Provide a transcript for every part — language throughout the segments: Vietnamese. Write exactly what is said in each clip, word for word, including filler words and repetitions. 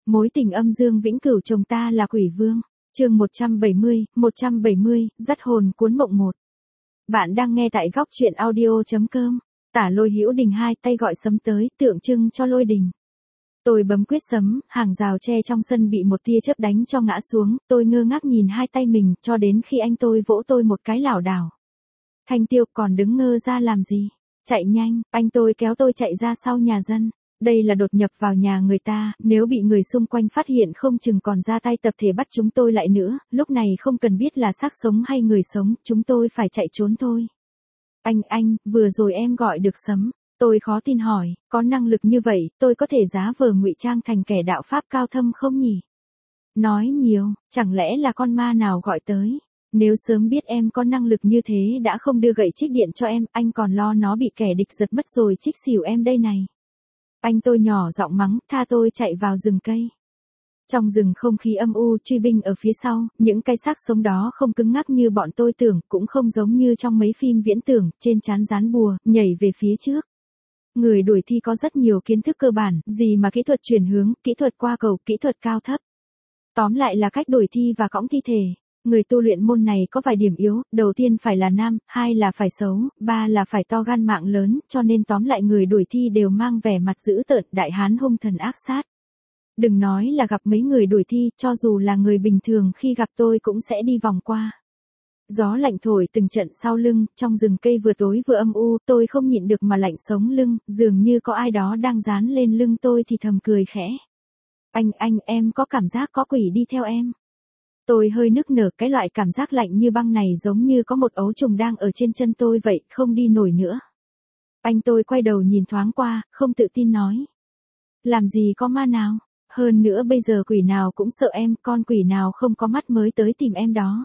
Mối tình âm dương vĩnh cửu chồng ta là quỷ vương. Chương một trăm bảy mươi, một trăm bảy mươi, dắt hồn cuốn mộng một. Bạn đang nghe tại góc truyện audio chấm com. Tả Lôi Hữu Đình hai tay gọi sấm tới, tượng trưng cho lôi đình. Tôi bấm quyết sấm, hàng rào tre trong sân bị một tia chớp đánh cho ngã xuống, tôi ngơ ngác nhìn hai tay mình, cho đến khi anh tôi vỗ tôi một cái lảo đảo. Thanh Tiêu, còn đứng ngơ ra làm gì? Chạy nhanh, anh tôi kéo tôi chạy ra sau nhà dân. Đây là đột nhập vào nhà người ta, nếu bị người xung quanh phát hiện không chừng còn ra tay tập thể bắt chúng tôi lại nữa, lúc này không cần biết là xác sống hay người sống, chúng tôi phải chạy trốn thôi. Anh, anh, vừa rồi em gọi được sấm. Tôi khó tin hỏi, có năng lực như vậy, tôi có thể giả vờ ngụy trang thành kẻ đạo pháp cao thâm không nhỉ? Nói nhiều, chẳng lẽ là con ma nào gọi tới? Nếu sớm biết em có năng lực như thế đã không đưa gậy trích điện cho em, anh còn lo nó bị kẻ địch giật mất rồi trích xỉu em đây này. Anh tôi nhỏ giọng mắng, tha tôi chạy vào rừng cây. Trong rừng không khí âm u, truy binh ở phía sau, những cái xác sống đó không cứng ngắc như bọn tôi tưởng, cũng không giống như trong mấy phim viễn tưởng, trên trán dán bùa, nhảy về phía trước. Người đuổi thi có rất nhiều kiến thức cơ bản, gì mà kỹ thuật chuyển hướng, kỹ thuật qua cầu, kỹ thuật cao thấp. Tóm lại là cách đuổi thi và cõng thi thể. Người tu luyện môn này có vài điểm yếu, đầu tiên phải là nam, hai là phải xấu, ba là phải to gan mạng lớn, cho nên tóm lại người đuổi thi đều mang vẻ mặt dữ tợn, đại hán hung thần ác sát. Đừng nói là gặp mấy người đuổi thi, cho dù là người bình thường khi gặp tôi cũng sẽ đi vòng qua. Gió lạnh thổi từng trận sau lưng, trong rừng cây vừa tối vừa âm u, tôi không nhịn được mà lạnh sống lưng, dường như có ai đó đang dán lên lưng tôi thì thầm cười khẽ. Anh, anh, em có cảm giác có quỷ đi theo em. Tôi hơi nức nở, cái loại cảm giác lạnh như băng này giống như có một ấu trùng đang ở trên chân tôi vậy, không đi nổi nữa. Anh tôi quay đầu nhìn thoáng qua, không tự tin nói. Làm gì có ma nào, hơn nữa bây giờ quỷ nào cũng sợ em, con quỷ nào không có mắt mới tới tìm em đó.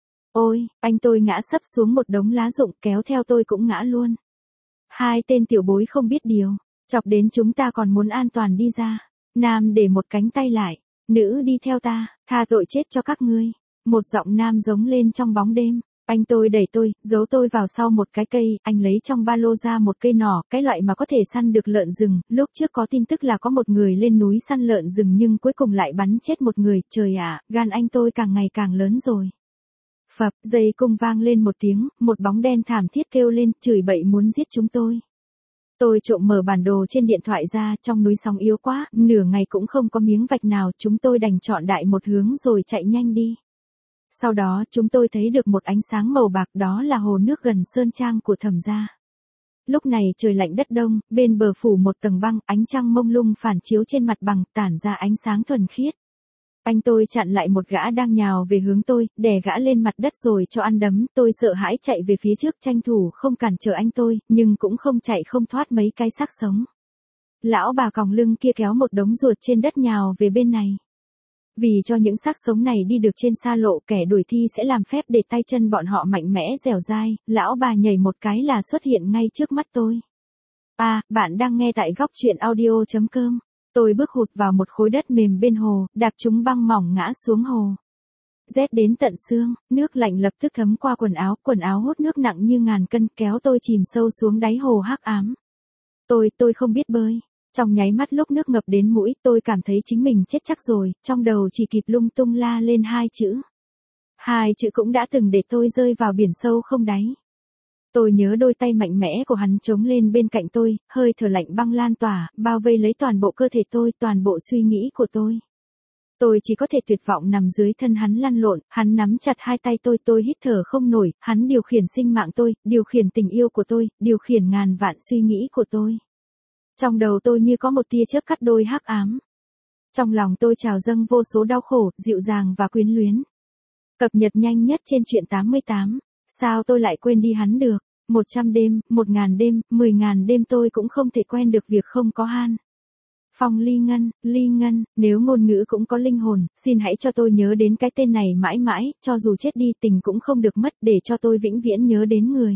Ôi, anh tôi ngã sấp xuống một đống lá rụng, kéo theo tôi cũng ngã luôn. Hai tên tiểu bối không biết điều, chọc đến chúng ta còn muốn an toàn đi ra. Nam để một cánh tay lại. Nữ đi theo ta, tha tội chết cho các ngươi. Một giọng nam giống lên trong bóng đêm. Anh tôi đẩy tôi, giấu tôi vào sau một cái cây, anh lấy trong ba lô ra một cây nỏ, cái loại mà có thể săn được lợn rừng. Lúc trước có tin tức là có một người lên núi săn lợn rừng nhưng cuối cùng lại bắn chết một người, trời ạ, gan anh tôi càng ngày càng lớn rồi. Phập, dây cung vang lên một tiếng, một bóng đen thảm thiết kêu lên, chửi bậy muốn giết chúng tôi. Tôi trộm mở bản đồ trên điện thoại ra, trong núi sóng yếu quá, nửa ngày cũng không có miếng vạch nào, chúng tôi đành chọn đại một hướng rồi chạy nhanh đi. Sau đó chúng tôi thấy được một ánh sáng màu bạc, đó là hồ nước gần sơn trang của Thẩm gia. Lúc này trời lạnh đất đông, bên bờ phủ một tầng băng, ánh trăng mông lung phản chiếu trên mặt bằng, tản ra ánh sáng thuần khiết. Anh tôi chặn lại một gã đang nhào về hướng tôi, đè gã lên mặt đất rồi cho ăn đấm, tôi sợ hãi chạy về phía trước tranh thủ không cản trở anh tôi, nhưng cũng không chạy không thoát mấy cái xác sống. Lão bà còng lưng kia kéo một đống ruột trên đất nhào về bên này. Vì cho những xác sống này đi được trên xa lộ, kẻ đuổi thi sẽ làm phép để tay chân bọn họ mạnh mẽ dẻo dai, lão bà nhảy một cái là xuất hiện ngay trước mắt tôi. À, bạn đang nghe tại góc truyện audio chấm com. Tôi bước hụt vào một khối đất mềm bên hồ, đạp chúng băng mỏng ngã xuống hồ. Rét đến tận xương, nước lạnh lập tức thấm qua quần áo, quần áo hút nước nặng như ngàn cân kéo tôi chìm sâu xuống đáy hồ hắc ám. Tôi, tôi không biết bơi. Trong nháy mắt lúc nước ngập đến mũi, tôi cảm thấy chính mình chết chắc rồi, trong đầu chỉ kịp lung tung la lên hai chữ. Hai chữ cũng đã từng để tôi rơi vào biển sâu không đáy. Tôi nhớ đôi tay mạnh mẽ của hắn chống lên bên cạnh tôi, hơi thở lạnh băng lan tỏa, bao vây lấy toàn bộ cơ thể tôi, toàn bộ suy nghĩ của tôi. Tôi chỉ có thể tuyệt vọng nằm dưới thân hắn lăn lộn, hắn nắm chặt hai tay tôi, tôi hít thở không nổi, hắn điều khiển sinh mạng tôi, điều khiển tình yêu của tôi, điều khiển ngàn vạn suy nghĩ của tôi. Trong đầu tôi như có một tia chớp cắt đôi hắc ám. Trong lòng tôi trào dâng vô số đau khổ, dịu dàng và quyến luyến. Cập nhật nhanh nhất trên truyện tám mươi tám. Sao tôi lại quên đi hắn được? Một trăm đêm, một ngàn đêm, mười ngàn đêm tôi cũng không thể quen được việc không có han. Phong Ly Ngân, Ly Ngân, nếu ngôn ngữ cũng có linh hồn, xin hãy cho tôi nhớ đến cái tên này mãi mãi, cho dù chết đi tình cũng không được mất, để cho tôi vĩnh viễn nhớ đến người.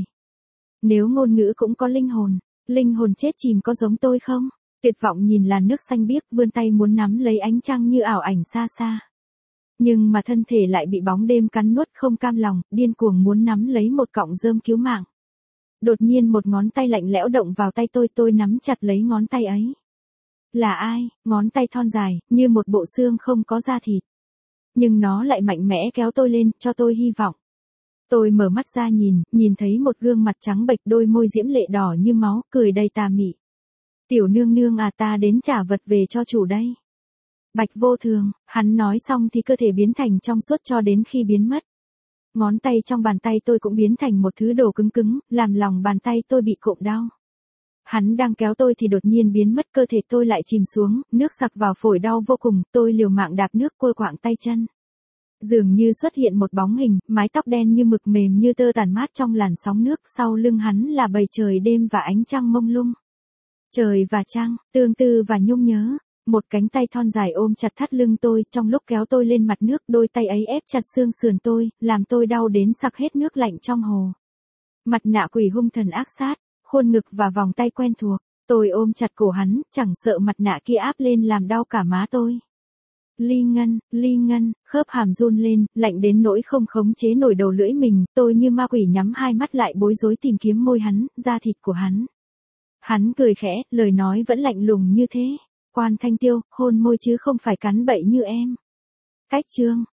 Nếu ngôn ngữ cũng có linh hồn, linh hồn chết chìm có giống tôi không? Tuyệt vọng nhìn làn nước xanh biếc, vươn tay muốn nắm lấy ánh trăng như ảo ảnh xa xa. Nhưng mà thân thể lại bị bóng đêm cắn nuốt, không cam lòng, điên cuồng muốn nắm lấy một cọng rơm cứu mạng. Đột nhiên một ngón tay lạnh lẽo động vào tay tôi, tôi nắm chặt lấy ngón tay ấy. Là ai? Ngón tay thon dài, như một bộ xương không có da thịt. Nhưng nó lại mạnh mẽ kéo tôi lên, cho tôi hy vọng. Tôi mở mắt ra nhìn, nhìn thấy một gương mặt trắng bệch, đôi môi diễm lệ đỏ như máu, cười đầy tà mị. Tiểu nương nương à, ta đến trả vật về cho chủ đây. Bạch Vô Thường, hắn nói xong thì cơ thể biến thành trong suốt cho đến khi biến mất. Ngón tay trong bàn tay tôi cũng biến thành một thứ đồ cứng cứng, làm lòng bàn tay tôi bị cộm đau. Hắn đang kéo tôi thì đột nhiên biến mất, cơ thể tôi lại chìm xuống, nước sặc vào phổi đau vô cùng, tôi liều mạng đạp nước quơ quạng tay chân. Dường như xuất hiện một bóng hình, mái tóc đen như mực mềm như tơ tàn mát trong làn sóng nước, sau lưng hắn là bầu trời đêm và ánh trăng mông lung. Trời và trăng, tương tư và nhung nhớ. Một cánh tay thon dài ôm chặt thắt lưng tôi, trong lúc kéo tôi lên mặt nước, đôi tay ấy ép chặt xương sườn tôi, làm tôi đau đến sặc hết nước lạnh trong hồ. Mặt nạ quỷ hung thần ác sát, khuôn ngực và vòng tay quen thuộc, tôi ôm chặt cổ hắn, chẳng sợ mặt nạ kia áp lên làm đau cả má tôi. Ly Ngân, Ly Ngân, khớp hàm run lên, lạnh đến nỗi không khống chế nổi đầu lưỡi mình, tôi như ma quỷ nhắm hai mắt lại bối rối tìm kiếm môi hắn, da thịt của hắn. Hắn cười khẽ, lời nói vẫn lạnh lùng như thế. Quan Thanh Tiêu, hôn môi chứ không phải cắn bậy như em. Cách chương.